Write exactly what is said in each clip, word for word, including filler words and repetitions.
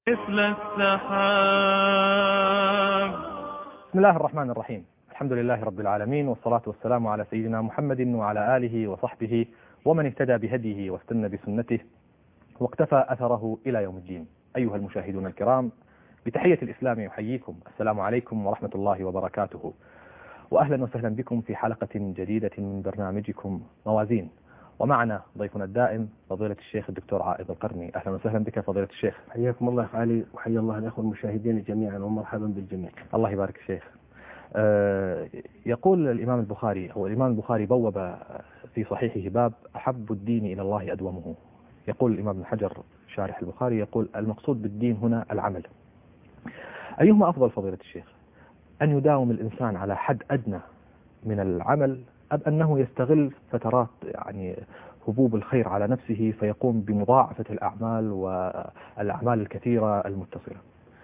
مثل السحاب. بسم الله الرحمن الرحيم. الحمد لله رب العالمين، والصلاة والسلام على سيدنا محمد وعلى آله وصحبه ومن اهتدى بهديه واستنى بسنته واقتفى أثره إلى يوم الدين. أيها المشاهدون الكرام، بتحية الإسلام يحييكم، السلام عليكم ورحمة الله وبركاته، وأهلا وسهلا بكم في حلقة جديدة من برنامجكم موازين. ومعنا ضيفنا الدائم فضيلة الشيخ الدكتور عائض القرني. أهلا وسهلا بك فضيلة الشيخ. حياكم الله علي، وحيا الله الأخوة المشاهدين جميعا، ومرحبا بالجميع. الله يبارك الشيخ. أه يقول الإمام البخاري أو الإمام البخاري بوب في صحيحه باب أحب الدين إلى الله أدومه. يقول الإمام ابن حجر شارح البخاري يقول المقصود بالدين هنا العمل. أيهما أفضل فضيلة الشيخ، أن يداوم الإنسان على حد أدنى من العمل، أم أنه يستغل فترات يعني هبوب الخير على نفسه فيقوم بمضاعفة الأعمال والأعمال الكثيرة المتصلة؟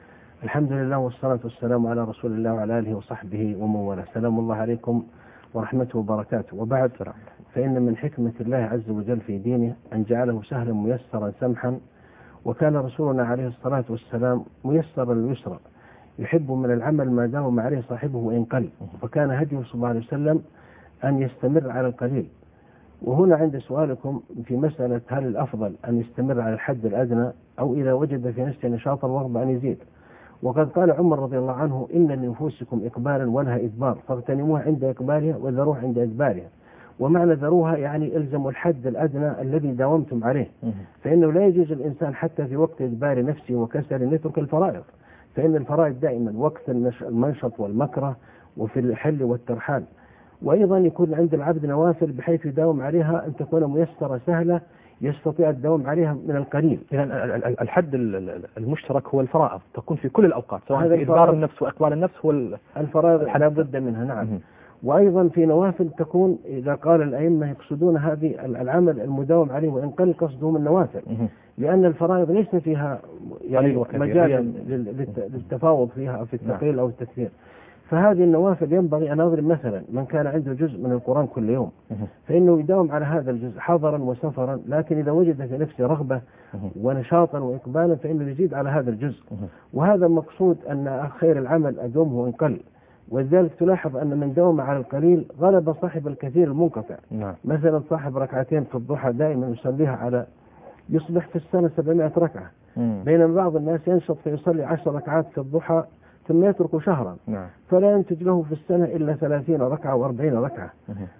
الحمد لله والصلاة والسلام على رسول الله وعلى آله وصحبه ومن والاه. سلام الله عليكم ورحمته وبركاته. وبعد، فإن من حكمة الله عز وجل في دينه أن جعله سهلا ميسرا سمحا، وكان رسولنا عليه الصلاة والسلام ميسرا اليسرى، يحب من العمل ما داوم عليه صاحبه وإن قل، فكان هديه صلى الله عليه وسلم أن يستمر على القليل. وهنا عند سؤالكم في مسألة هل الأفضل أن يستمر على الحد الأدنى أو إذا وجد في نفسه نشاطا ورغبة أن يزيد. وقد قال عمر رضي الله عنه إن لنفوسكم إقبالا ولها إدبار، فاغتنموها عند إقبالها وذروها عند إدبارها. ومعنى ذروها يعني إلزموا الحد الأدنى الذي داومتم عليه، فإنه لا يجوز الإنسان حتى في وقت إدبار نفسه وكسل أن يترك الفرائض، فإن الفرائض دائما وقت المنشط والمكره وفي الحل والترحال. وأيضا يكون عند العبد نوافل بحيث يداوم عليها أن تكون ميسرة سهلة يستطيع الدوام عليها من القليل. إذا الحد المشترك هو الفرائض، تكون في كل الأوقات، سواء في إدبار النفس وإقبال النفس هو الفرائض لا بد منها. نعم. م- وأيضا في نوافل تكون إذا قال الأئمة يقصدون هذه العمل المداوم عليه وإن قل قصدهم النوافل، م- لأن الفرائض ليس فيها يعني مجال للتفاوض فيها أو في التقليل أو التكثير. فهذه النوافل ينبغي أن أضرب مثلا من كان عنده جزء من القرآن كل يوم فإنه يداوم على هذا الجزء حضرا وسفرا، لكن إذا وجد في نفسه رغبة ونشاطا وإقبالا فإنه يزيد على هذا الجزء. وهذا مقصود أن خير العمل أدومه وإن قل. ولذلك تلاحظ أن من داوم على القليل غلب صاحب الكثير المنقطع. مثلا صاحب ركعتين في الضحى دائما يصليها على يصبح في السنة سبعمائة ركعة، بينما بعض الناس ينشط فيصلي عشر ركعات في الضحى ثم يترك شهرا، نعم. فلا ينتج له في السنة إلا ثلاثين ركعة وأربعين ركعة.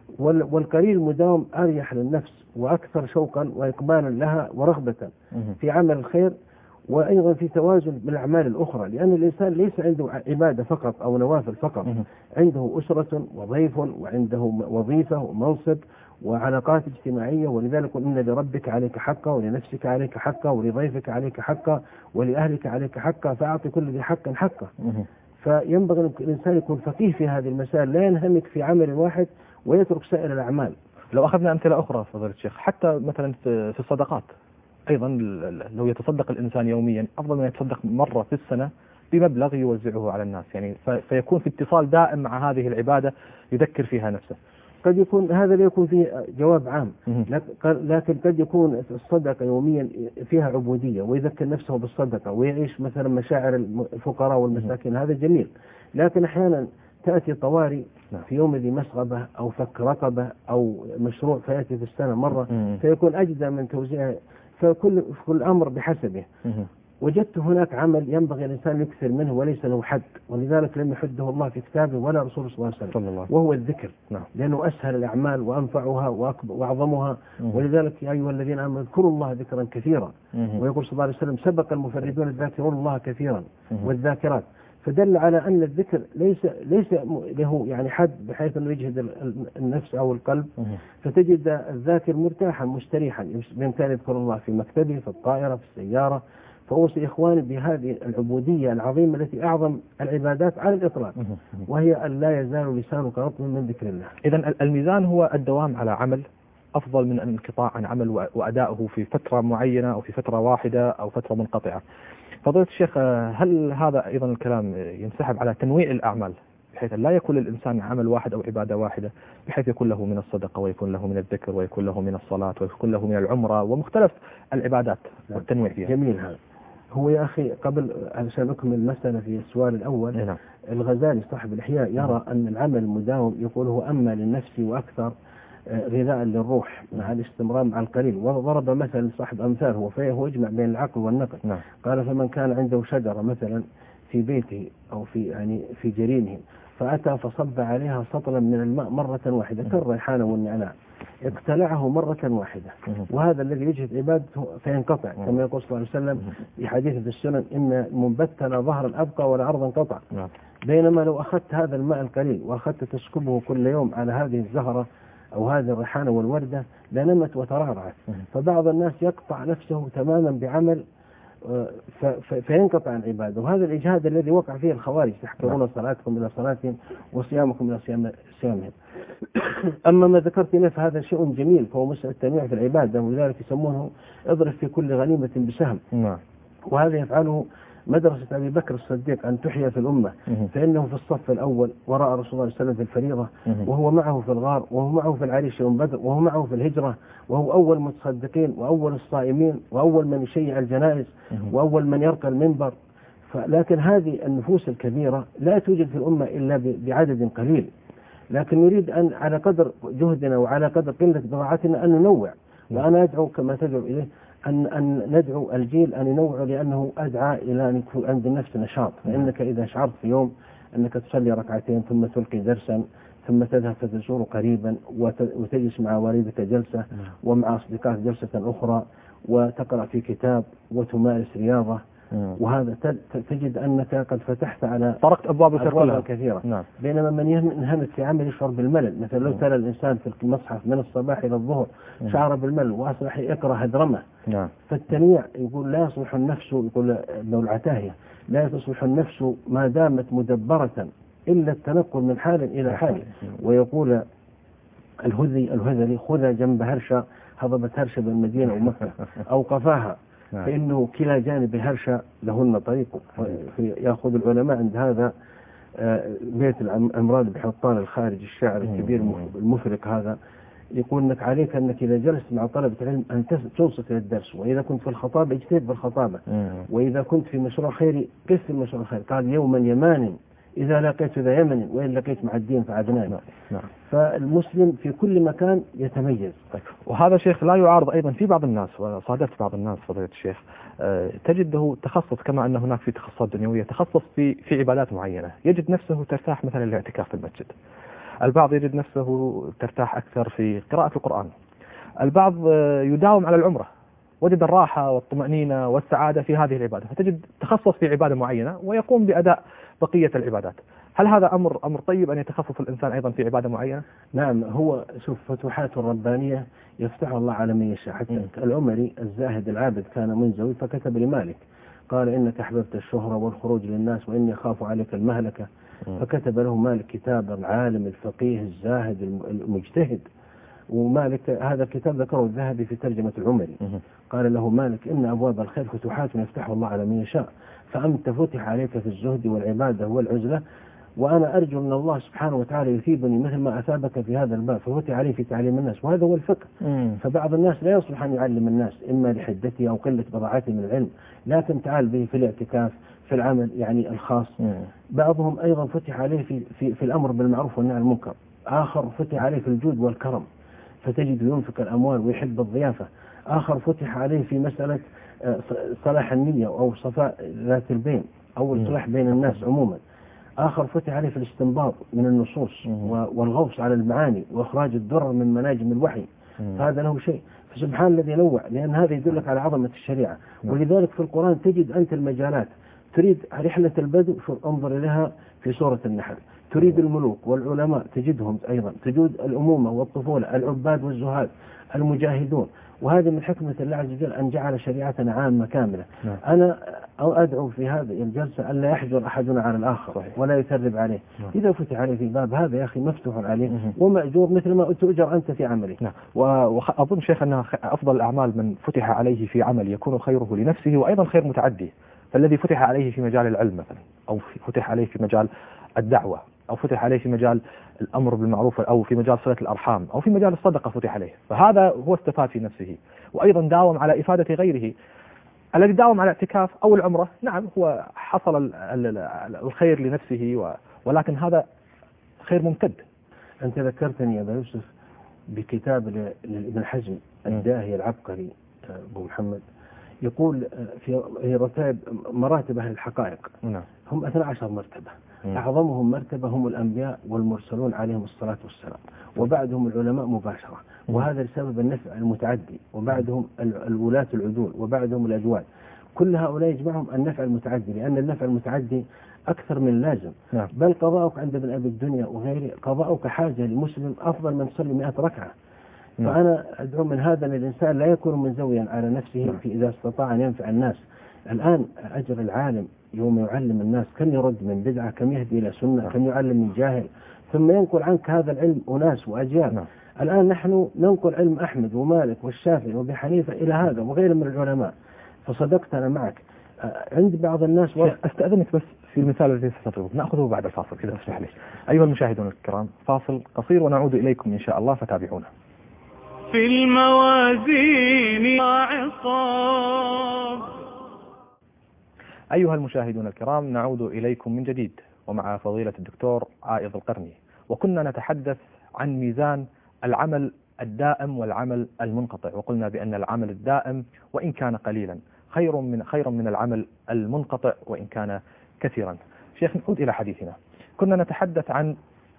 والقليل مداوم أريح للنفس وأكثر شوقا وإقبالا لها ورغبة في عمل الخير، وأيضا في توازن بالأعمال الأخرى، لأن الإنسان ليس عنده عبادة فقط أو نوافل فقط، عنده أسرة وضيف وعنده وظيفة ومنصب وعلاقات اجتماعية. ولذلك إن لربك عليك حقا ولنفسك عليك حقا ولضيفك عليك حقا ولأهلك عليك حقا، فأعطي كل ذي حق حقه. فينبغي أن الإنسان يكون فقيه في هذه المسائل، لا ينهمك في عمل واحد ويترك سائر الأعمال. لو أخذنا أمثلة أخرى فضيلة الشيخ، حتى مثلا في الصدقات أيضا، لو يتصدق الإنسان يوميا أفضل من يتصدق مرة في السنة بمبلغ يوزعه على الناس، يعني فيكون في اتصال دائم مع هذه العبادة يذكر فيها نفسه. قد يكون هذا لا يكون فيه جواب عام، لكن قد يكون الصدقة يوميا فيها عبودية ويذكر نفسه بالصدقة ويعيش مثلا مشاعر الفقراء والمساكين، هذا جميل. لكن أحيانا تأتي طوارئ في يوم ذي مسغبة أو فك رقبة أو مشروع فيأتي في السنة مرة فيكون أجدى من توزيع، فكل كل أمر بحسبه. وجدت هناك عمل ينبغي الإنسان يكثر منه وليس له حد، ولذلك لم يحده الله في كتابه ولا رسول صلى الله عليه وسلم، وهو الذكر، لأنه أسهل الأعمال وأنفعها وأعظمها. ولذلك يا أيها الذين آمنوا اذكروا الله ذكرا كثيرا، ويقول صلى الله عليه وسلم سبق المفردون الذاكرون الله كثيرا والذاكرات، فدل على أن الذكر ليس ليس له يعني حد بحيث أنه يجهد النفس أو القلب، فتجد الذاكر مرتاحا مستريحا، بإمكانه يذكر الله في مكتبه في الطائرة في السيارة. فأوصي إخواني بهذه العبودية العظيمة التي أعظم العبادات على الإطلاق، وهي أن لا يزال لسانك رطبا من ذكر الله. إذن الميزان هو الدوام على عمل أفضل من الانقطاع عن عمل وأداؤه في فترة معينة أو في فترة واحدة أو فترة منقطعة. فضيلة الشيخ، هل هذا أيضا الكلام ينسحب على تنويع الأعمال بحيث لا يكون للإنسان عمل واحد أو عبادة واحدة، بحيث يكون له من الصدقة ويكون له من الذكر ويكون له من الصلاة ويكون له من العمرة ومختلف العبادات والتنويع فيها؟ جميل هذا. هو يا أخي قبل عشان أكمل المسألة في السؤال الأول، نعم. الغزالي صاحب الإحياء يرى أن العمل المداوم يقول هو أما للنفس وأكثر غذاء للروح مع الاستمرار مع القليل، وضرب مثلا صاحب أمثال هو فهو يجمع بين العقل والنقل. نعم. قال فمن كان عنده شجرة مثلا في بيته أو في يعني في جرينه، فأتى فصب عليها سطلا من الماء مرة واحدة كالريحان والنعناع، اقتلعه مرة واحدة، وهذا الذي يجهد عبادته فينقطع، كما يقول صلى الله عليه وسلم في حديث في السنن إن منبت لا ظهرا أبقى ولا عرضا قطع. بينما لو أخذت هذا الماء القليل وأخذت تسكبه كل يوم على هذه الزهرة أو هذه الريحانة والوردة لنمت وترعرعت. فبعض الناس يقطع نفسه تماما بعمل فينقطع عن عباده، وهذا الإجهاد الذي وقع فيه الخوارج، تحقرون صلاتكم إلى صلاتهم وصيامكم إلى صيامهم. أما ما ذكرت له فهذا شيء جميل، فهو مسألة التنويع في العبادة، ولذلك يسمونه اضرب في كل غنيمة بسهم. وهذا يفعله مدرسة أبي بكر الصديق أن تحيا في الأمة، فإنه في الصف الأول وراء رسول الله صلى الله عليه وسلم في الفريضة، وهو معه في الغار، وهو معه في العريش يوم بدر، وهو معه في الهجرة، وهو أول المتصدقين وأول الصائمين وأول من يشيع الجنائز وأول من يرقى المنبر. لكن هذه النفوس الكبيرة لا توجد في الأمة إلا بعدد قليل، لكن نريد أن على قدر جهدنا وعلى قدر قلة بضاعتنا أن ننوع. وأنا أدعو كما تدعو إليه أن أن ندعو الجيل أن ينوع، لأنه أدعى إلى أن يكون عند النفس نشاط. فإنك إذا شعرت في يوم أنك تصلي ركعتين ثم تلقي درسا ثم تذهب فتزور قريبا وتجلس مع والدك جلسة ومع أصدقائك جلسة أخرى وتقرأ في كتاب وتمارس رياضة، وهذا تجد أنك قد فتحت على طرقت أبواب الخير كلها كثيرة. نعم. بينما من ينهمك في عمل يشعر بالملل، مثلا لو ترى الإنسان في المصحف من الصباح إلى الظهر شعر بالملل وأصبح يقرأ هدرمة. نعم. فالتنويع يقول لا يصلح النفس، يقول ابن العتاهية لا تصلح النفس ما دامت مدبرة إلا التنقل من حال إلى حال. ويقول الهذي الهذلي خذ جنب هرشة هضبت هرشة بالمدينة ومكة أو قفاها، فإنه كلا جانب هرشة لهن طريق. يأخذ العلماء عند هذا بيت الأمراض بحطان الخارج الشاعر الكبير المفرق هذا، يقول أنك عليك أنك إذا جلست مع طلبة العلم أن تنصت للدرس، وإذا كنت في الخطابة اجتهد بالخطابة، وإذا كنت في مشروع خيري قس في المشروع الخيري. قال يوما يمان إذا لقيت ذا يمن وإن لقيت مع الدين فعدنان. نعم. فالمسلم في كل مكان يتميز. وهذا شيخ لا يعارض أيضا في بعض الناس، وصادفت بعض الناس فضيلة الشيخ تجده تخصص كما أن هناك في تخصصات دنيوية تخصص في في عبادات معينة، يجد نفسه ترتاح مثلا الاعتكاف في المسجد، البعض يجد نفسه ترتاح أكثر في قراءة القرآن، البعض يداوم على العمرة، وجد الراحة والطمأنينة والسعادة في هذه العبادة، فتجد تخصص في عبادة معينة ويقوم بأداء بقية العبادات. هل هذا أمر أمر طيب أن يتخصص الإنسان أيضا في عبادة معينة؟ نعم. هو شوف فتوحات الربانية يفتح الله على من يشاء. حتى العمري الزاهد العابد كان منزوي فكتب لمالك قال إنك أحببت الشهرة والخروج للناس وإني أخاف عليك المهلكة، فكتب له مالك كتابا العالم الفقيه الزاهد المجتهد. ومالك هذا الكتاب ذكره الذهبي في ترجمة العمري، قال له مالك إن أبواب الخير فتوحات يفتح الله على من يشاء، فأنت فتح عليك في الزهد والعبادة والعزلة، وأنا أرجو أن الله سبحانه وتعالى يثيبني مثل ما أثابك في هذا الباب ففتح عليه في تعليم الناس، وهذا هو الفقه. مم. فبعض الناس لا يصلح أن يعلم الناس إما لحدته أو قلة بضاعته من العلم، لكن تعال به في الاعتكاف في العمل يعني الخاص. مم. بعضهم أيضا فتح عليه في, في, في الأمر بالمعروف والنهي عن المنكر، آخر فتح عليه في الجود والكرم فتجد ينفق الأموال ويحب الضيافة، آخر فتح عليه في مسألة صلاح النية أو صفاء ذات البين أو الصلاح بين الناس عموما، آخر فتح عليه في الاستنباط من النصوص والغوص على المعاني وإخراج الدرر من مناجم الوحي، فهذا له شيء. فسبحان الذي نوع، لأن هذا يدلك على عظمة الشريعة. ولذلك في القرآن تجد أنت المجالات، تريد رحلة البدء انظر لها في سورة النحل، تريد الملوك والعلماء تجدهم أيضا، تجد الأمومة والطفولة، العباد والزهاد، المجاهدون. وهذه من حكمة الله عز وجل أن جعل شريعتنا عامة كاملة. نعم. أنا أدعو في هذه الجلسة أن لا يحجر أحدنا على الآخر. صحيح. ولا يثرب عليه. نعم. إذا فتح عليه في باب هذا يا أخي مفتوح عليه مم. ومأجور مثل ما تؤجر أنت في عمله. نعم. وأظن شيخ أن أفضل الأعمال من فتح عليه في عمل يكون خيره لنفسه وأيضا خير متعدي، فالذي فتح عليه في مجال العلم مثلا، أو فتح عليه في مجال الدعوة، أو فتح عليه في مجال الأمر بالمعروف، أو في مجال صلة الأرحام، أو في مجال الصدقة فتح عليه، فهذا هو استفاد في نفسه، وأيضا داوم على إفادة غيره. الذي داوم على الاعتكاف أو العمرة نعم هو حصل الخير لنفسه، ولكن هذا خير ممتد. أنت ذكرتني يا أبا يوسف بكتاب لابن حزم الداهية العبقري أبو محمد، يقول في رتائب مراتب أهل الحقائق نعم. هم اثنا عشر مرتبة، مم. أعظمهم مرتبة هم الأنبياء والمرسلون عليهم الصلاة والسلام، وبعدهم العلماء مباشرة، وهذا لسبب النفع المتعدي، وبعدهم الولاة العدول، وبعدهم الأجواد. كل هؤلاء يجمعهم النفع المتعدي، لأن النفع المتعدي أكثر من اللازم. نعم. بل قضاؤك عند ابن أبي الدنيا وغيره قضاؤك حاجة للمسلم أفضل من تصلي مئة ركعة. نعم. فأنا أدعو من هذا أن الإنسان لا يكون منزويا على نفسه. نعم. في إذا استطاع أن ينفع الناس. الآن أجر العالم يوم يعلم الناس كم يرد من بدعة، كم يهدي إلى سنة. نعم. كم يعلم من جاهل، ثم ينقل عنك هذا العلم أناس وأجيال. نعم. الآن نحن ننقل علم أحمد ومالك والشافعي وابي حنيفة إلى هذا وغيره من العلماء. فصدقت أنا معك. عند بعض الناس و... أستأذنك بس في المثال الذي ستضربه نأخذه بعد الفاصل إذا تسمح لي. أيها المشاهدون الكرام، فاصل قصير ونعود إليكم إن شاء الله، فتابعونا. في الموازين عصاب. أيها المشاهدون الكرام، نعود إليكم من جديد ومع فضيلة الدكتور عائض القرني، وكنا نتحدث عن ميزان العمل الدائم والعمل المنقطع، وقلنا بأن العمل الدائم وإن كان قليلا خير من خير من العمل المنقطع وإن كان كثيرا. شيخ، نعود إلى حديثنا. كنا نتحدث عن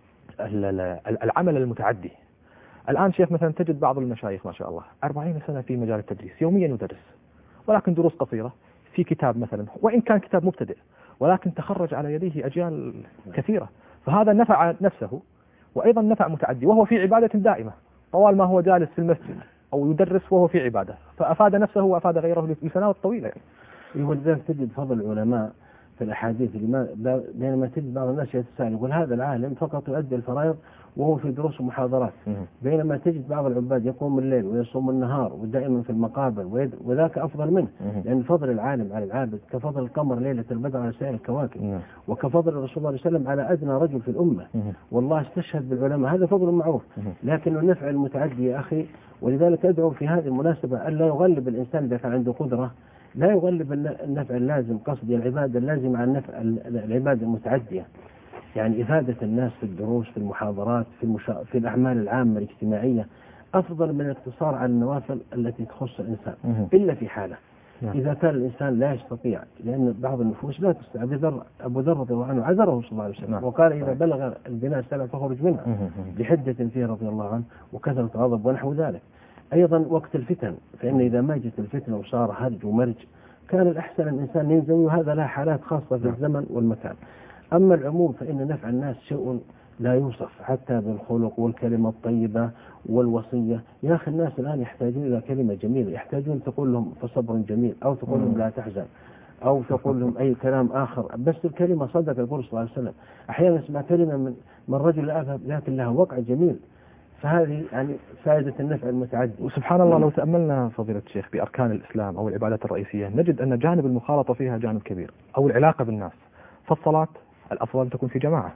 العمل المتعدي. الآن شيخ مثلا تجد بعض المشايخ ما شاء الله أربعين سنة في مجال التدريس، يوميا يدرس، ولكن دروس قصيرة في كتاب مثلا، وإن كان كتاب مبتدئ، ولكن تخرج على يديه أجيال كثيرة. فهذا نفع نفسه وأيضا نفع متعدي، وهو في عبادة دائمة طوال ما هو جالس في المسجد أو يدرس وهو في عبادة، فأفاد نفسه وأفاد غيره لسنوات طويلة يعني. ولذلك تجد فضل العلماء في الأحاديث، بينما تجد بعض الناس يتساءل يقول هذا العالم فقط يؤدي الفرائض وهو في دروس ومحاضرات، بينما تجد بعض العباد يقوم الليل ويصوم النهار ودائما في المقابر، وذاك أفضل منه. لأن فضل العالم على العابد كفضل القمر ليلة البدر على سائر الكواكب، وكفضل الرسول صلى الله عليه وسلم على أدنى رجل في الأمة. والله استشهد بالعلماء، هذا فضل معروف، لكن النفع المتعدي يا أخي. ولذلك أدعو في هذه المناسبة أن لا يغلب الإنسان إذا كان عنده قدرة، لا يغلب النفع اللازم، قصدي العبادة اللازمة عن نفع العبادة المتعدية. يعني إفادة الناس في الدروس، في المحاضرات، في, المشا... في الأعمال العامة الاجتماعية أفضل من الاقتصار على النوافل التي تخص الإنسان، إلا في حالة إذا كان الإنسان لا يستطيع، لأن بعض النفوس لا تستطيع. أبو ذر أبو ذر رضي الله عنه عذره صلى الله عليه وسلم وقال إذا بلغ البناء السبع فخرج منها بحدة فيه رضي الله عنه وكثرة غضب ونحو ذلك. أيضا وقت الفتن، فإن إذا ما جت الفتنة وصار هرج ومرج كان الأحسن الإنسان ينزوي، وهذا لا حالات خاصة في الزمن والمكان. أما العموم فإن نفع الناس شيء لا يوصف، حتى بالخلق والكلمة الطيبة والوصية. يا أخي الناس الآن يحتاجون إلى كلمة جميلة، يحتاجون تقول لهم فصبر جميل، أو تقول لهم لا تحزن، أو تقول لهم أي كلام آخر، بس الكلمة صدق الرسول صلى الله عليه وسلم. أحيانا نسمع كلمة من من رجل أذهب لكن لها وقع جميل، فهذه يعني فائدة النفع المتعدي. وسبحان الله لو تأملنا فضيلة الشيخ بأركان الإسلام أو العبادات الرئيسية نجد أن جانب المخالطة فيها جانب كبير، أو العلاقة بالناس. فالصلاة الأفضل تكون في جماعة،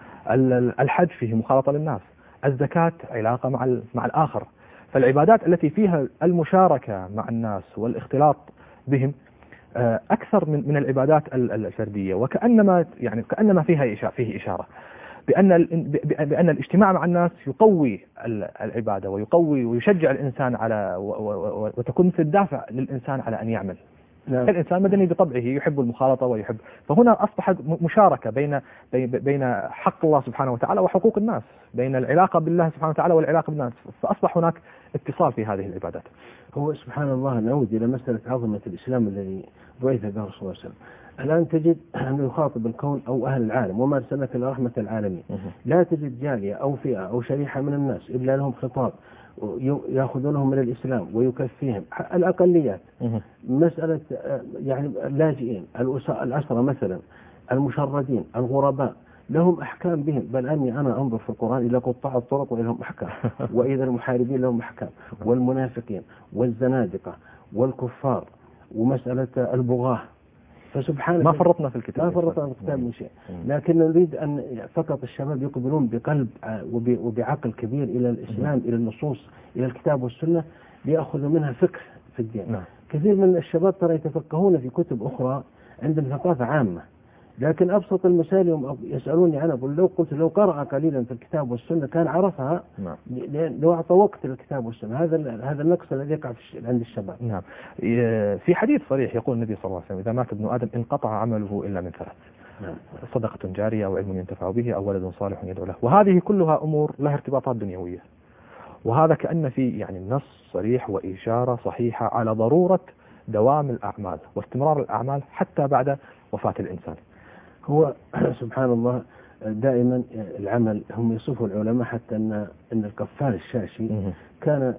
الحج فيه مخالطة للناس، الزكاة علاقة مع مع الآخر. فالعبادات التي فيها المشاركة مع الناس والاختلاط بهم أكثر من من العبادات الفردية، وكأنما يعني كأنما فيها إشارة فيه إشارة بأن بأن الاجتماع مع الناس يقوي العبادة ويقوي ويشجع الإنسان على وتكون مثل الدافع للإنسان على أن يعمل. نعم. الإنسان مدني بطبعه يحب المخالطة ويحب، فهنا أصبحت مشاركة بين بين حق الله سبحانه وتعالى وحقوق الناس، بين العلاقة بالله سبحانه وتعالى والعلاقة بالناس، فأصبح هناك اتصال في هذه العبادات. هو سبحان الله نعود إلى مسألة عظمة الإسلام الذي بعث به الرسول صلى الله عليه وسلم. الآن تجد أنه يخاطب الكون أو أهل العالم، وما أرسلناك إلا رحمة العالمين. لا تجد جالية أو فئة أو شريحة من الناس إلا لهم خطاب يأخذونهم من الإسلام ويكفيهم الأقليات. مسألة يعني اللاجئين، الأسرى مثلا، المشردين، الغرباء، لهم أحكام بهم. بل أني أنا أنظر في القرآن إلى قطاع الطرق ولهم أحكام، وإذا المحاربين لهم أحكام، والمنافقين والزنادقة والكفار، ومسألة البغاة. فسبحان ما فرطنا في الكتاب، ما فرطنا في الكتاب من شيء، لكن نريد أن فقط الشباب يقبلون بقلب وبعقل كبير إلى الإسلام، إلى النصوص، إلى الكتاب والسنة، ليأخذوا منها فقه في الدين. كثير من الشباب ترى يتفقهون في كتب أخرى عندهم ثقافة عامة، لكن أبسط المسائل يوم يسألوني عنها أقول لو قلت لو قرأ قليلا في الكتاب والسنة كان عرفها. نعم. لو أعطى وقت للكتاب والسنة. هذا هذا النقص الذي يقع عند الشباب. نعم. في حديث صريح يقول النبي صلى الله عليه وسلم: إذا مات ابن آدم انقطع عمله إلا من ثلاث: نعم. صدقة جارية أو علم ينتفع به أو ولد صالح يدعو له. وهذه كلها أمور لها ارتباطات دنيوية، وهذا كأن في يعني نص صريح وإشارة صحيحة على ضرورة دوام الأعمال واستمرار الأعمال حتى بعد وفاة الإنسان. هو سبحان الله دائما العمل، هم يصفوا العلماء حتى أن أن القفال الشاشي كان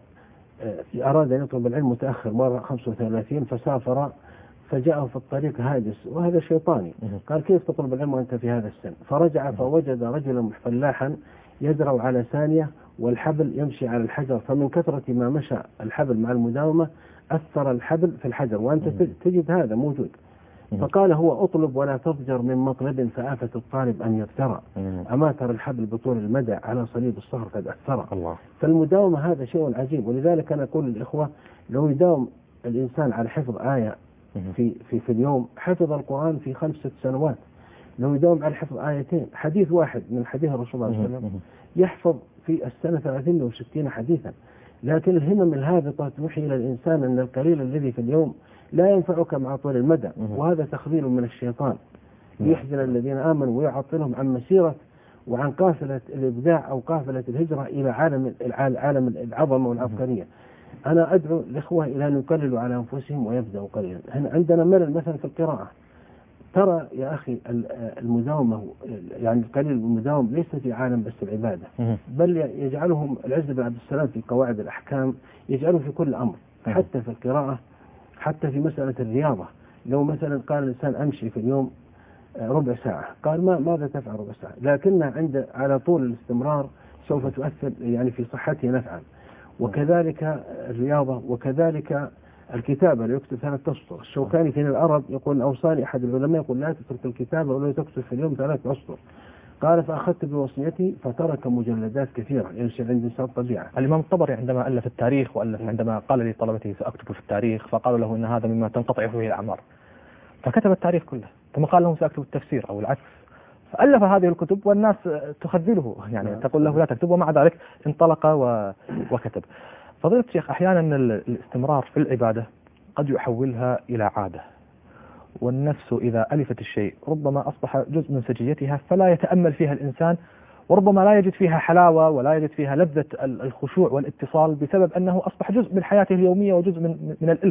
أراد أن يطلب العلم متأخر مرة خمسة وثلاثين فسافر فجاءه في الطريق هاجس، وهذا شيطاني. قال: كيف تطلب العلم وأنت في هذا السن؟ فرجع فوجد رجلا فلاحا يزرع على ثانية والحبل يمشي على الحجر، فمن كثرة ما مشى الحبل مع المداومة أثر الحبل في الحجر، وأنت تجد هذا موجود. فقال هو: أطلب ولا تضجر من مطلب فآفة الطالب أن يفترى، أما ترى الحبل بطول المدى على صليب الصخر قد أثر. الله. فالمداومة هذا شيء عجيب، ولذلك أنا أقول للإخوة لو يداوم الإنسان على حفظ آية في في في اليوم حفظ القرآن في خمسة سنوات. لو يداوم على حفظ آيتين، حديث واحد من حديث الرسول صلى الله عليه وسلم يحفظ في السنة ثلاثين وستين حديثا. لكن الهمم الهابطة توحي إلى الإنسان أن القليل الذي في اليوم لا ينفعك مع طول المدى، وهذا تخذيل من الشيطان يحزن الذين آمنوا ويعطلهم عن مسيرة وعن قافلة الإبداع أو قافلة الهجرة إلى عالم عالم العظمة والعبقرية. أنا أدعو الإخوة إلى أن يقللوا على أنفسهم ويبدأوا قليلا. هنا عندنا ملل مثلا في القراءة. ترى يا أخي المداومة، يعني القليل المداوم ليس في عالم بس العبادة، بل يجعلهم العز بن عبد السلام في قواعد الأحكام يجعله في كل أمر، حتى في القراءة، حتى في مسألة الرياضة. لو مثلا قال الإنسان أمشي في اليوم ربع ساعة، قال ما ماذا تفعل ربع ساعة؟ لكنها عند على طول الاستمرار سوف تؤثر يعني في صحته نفعا. وكذلك الرياضة، وكذلك الكتابة. لو يكتب ثلاث أسطر. الشوكاني في العرب يقول أوصاني أحد العلماء يقول: لا تترك الكتابة ولو تكتب في اليوم ثلاث أسطر. قال: فأخذت بوصيتي فترك مجلدات كثيرة، ينشأ عند الإنسان طبيعة. الإمام الطبري عندما ألف التاريخ وألف عندما قال لطلبته سأكتب في التاريخ، فقالوا له إن هذا مما تنقطع فيه الأعمار، فكتب التاريخ كله. ثم قال لهم سأكتب التفسير أو العكس، فألف هذه الكتب والناس تخذله، يعني تقول له لا تكتب، ومع ذلك انطلق وكتب. فضيلة الشيخ، أحيانا الاستمرار في العبادة قد يحولها إلى عادة، والنفس إذا ألفت الشيء ربما أصبح جزء من سجيتها فلا يتأمل فيها الإنسان، وربما لا يجد فيها حلاوة ولا يجد فيها لذة الخشوع والاتصال بسبب أنه أصبح جزء من حياته اليومية وجزء من, من الألف.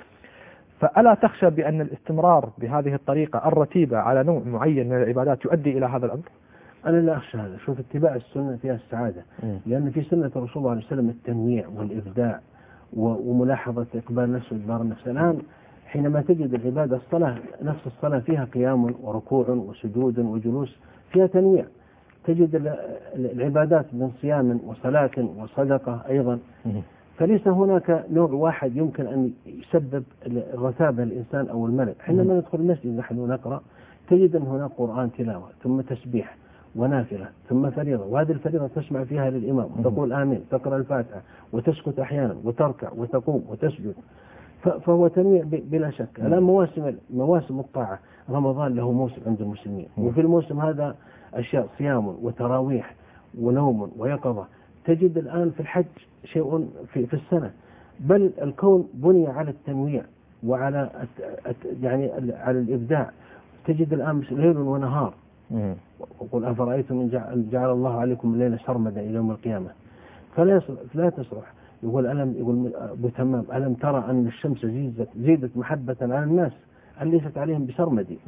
فألا تخشى بأن الاستمرار بهذه الطريقة الرتيبة على نوع معين من العبادات يؤدي إلى هذا الأمر؟ أنا لا أخشى هذا. شوف، اتباع السنة فيها السعادة، لأن في سنة الرسول صلى الله عليه وسلم التنويع والإبداع وملاحظة إقبال النفس وإدبار النفس. الآن حينما تجد العبادة الصلاة، نفس الصلاة فيها قيام وركوع وسجود وجلوس، فيها تنويع. تجد العبادات من صيام وصلاة وصدقة أيضا. فليس هناك نوع واحد يمكن أن يسبب الرتابة للإنسان أو الملل. حينما ندخل المسجد نحن نقرأ تجد أن هناك قرآن تلاوة، ثم تسبيح ونافلة، ثم فريضة، وهذه الفريضة تسمع فيها للإمام وتقول آمين، تقرأ الفاتحة وتسكت أحيانا وتركع وتقوم وتسجد. فهو تنويع بلا شك. الآن مواسم مواسم الطاعة، رمضان له موسم عند المسلمين، وفي الموسم هذا أشياء صيام وتراويح ونوم ويقظة. تجد الآن في الحج شيء في, في السنة، بل الكون بني على التنويع وعلى يعني على الإبداع. تجد الآن ليل ونهار. وقل أفرأيتم إن جعل الله عليكم الليل سرمدا إلى يوم القيامة. فلا لا تصرح. يقول ألم يقول أبو تمام: ألم ترى أن الشمس زيدت زيدت محبة على الناس أن ليست عليهم بسرمدي.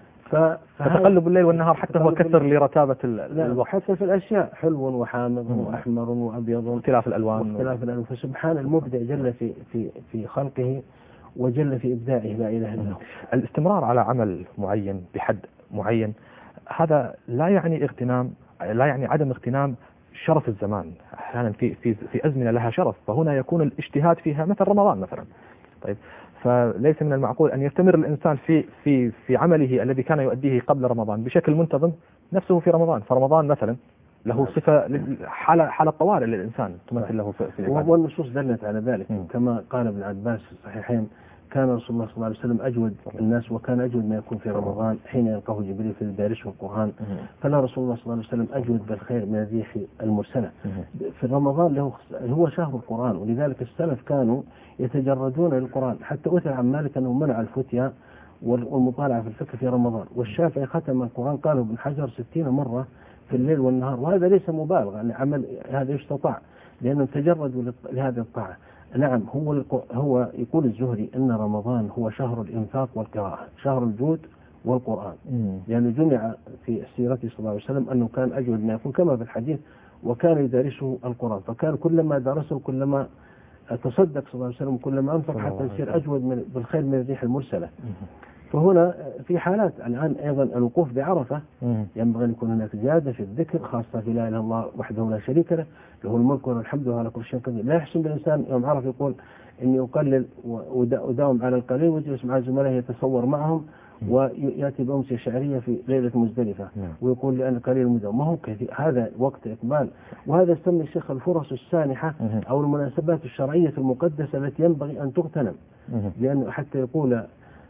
فتقلب الليل والنهار حتى هو كثر لرتابة الوقت، حتى في الأشياء حلو وحامض وأحمر وأبيض واختلاف الألوان واختلاف الألوان. فسبحان المبدع جل في في في خلقه وجل في إبداعه، لا إله إلا هو. الاستمرار على عمل معين بحد معين هذا لا يعني اغتنام، لا يعني عدم اغتنام شرف الزمان. أحيانا في في في أزمنة لها شرف، فهنا يكون الاجتهاد فيها مثل رمضان مثلا. طيب، فليس من المعقول أن يستمر الإنسان في في في عمله الذي كان يؤديه قبل رمضان بشكل منتظم نفسه في رمضان. فرمضان مثلا له صفة حالة حالة طوارئ للإنسان تمثل له في العبادة. والنصوص دلت على ذلك. م. كما قال ابن عباس في الصحيحين: كان رسول الله صلى الله عليه وسلم أجود الناس، وكان أجود ما يكون في رمضان حين يلقاه جبريل في يدارسه القرآن. فلا رسول الله صلى الله عليه وسلم أجود بالخير من الريح المرسلة. في رمضان له هو شهر القرآن، ولذلك السلف كانوا يتجردون للقرآن، حتى أثر عن مالك أنه منع الفتيا والمطالعة في الفقه في رمضان. والشافعي ختم القرآن قاله ابن حجر ستين مرة في الليل والنهار، وهذا ليس مبالغة، يعني عمل هذا يستطاع لأنه تجردوا لهذه الطاعة. نعم، هو هو يقول الزهري أن رمضان هو شهر الإنفاق والقراءة، شهر الجود والقرآن، لأنه يعني جمع في سيرته صلى الله عليه وسلم أنه كان أجود ما يكون كما في الحديث، وكان يدارسه القرآن، فكان كلما درسه كلما تصدق صلى الله عليه وسلم، كلما أنفق حتى يصير أجود من بالخير من الريح المرسلة. فهنا في حالات الآن أيضا الوقوف بعرفة ينبغي أن يكون هناك زيادة في الذكر، خاصة في لا إله إلا الله وحده لا شريك له، له الملك وله الحمد وهو على كل شيء قدير. لا يحسن بالإنسان يوم عرفة يقول إني أقلل وداوم على القليل، ويجلس مع زملائه يتصور معهم، ويأتي بأمسية شعرية في ليلة مزدلفة ويقول لأن القليل مداوم. ما هو كثير، هذا وقت إقبال، وهذا يسمى الشيخ الفرص السانحة أو المناسبات الشرعية المقدسة التي ينبغي أن تغتنم، لأنه حتى يقول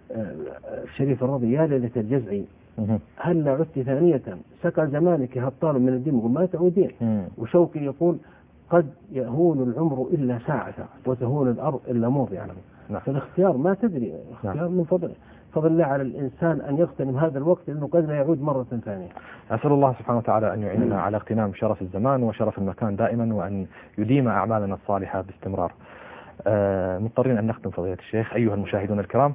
الشريف الرضي يا ليلة الجزع هل عدت ثانية سكى زمانك هطال من الدم وما تعودين. وشوقي يقول قد يهون العمر إلا ساعة وتهون الأرض إلا موضع. فالاختيار ما تدري، اختيار من فضل فضل الله على الإنسان أن يغتنم هذا الوقت، لأنه قد لا يعود مرة ثانية. أسأل الله سبحانه وتعالى أن يعيننا على اغتنام شرف الزمان وشرف المكان دائما، وأن يديم أعمالنا الصالحة باستمرار. آه مضطرين أن نختم فضيلة الشيخ. أيها المشاهدون الكرام،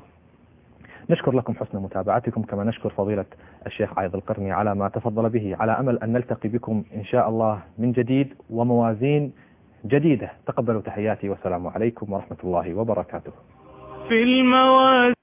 نشكر لكم حسن متابعتكم، كما نشكر فضيلة الشيخ عايض القرني على ما تفضل به، على أمل أن نلتقي بكم إن شاء الله من جديد وموازين جديدة. تقبلوا تحياتي والسلام عليكم ورحمة الله وبركاته. في الموازين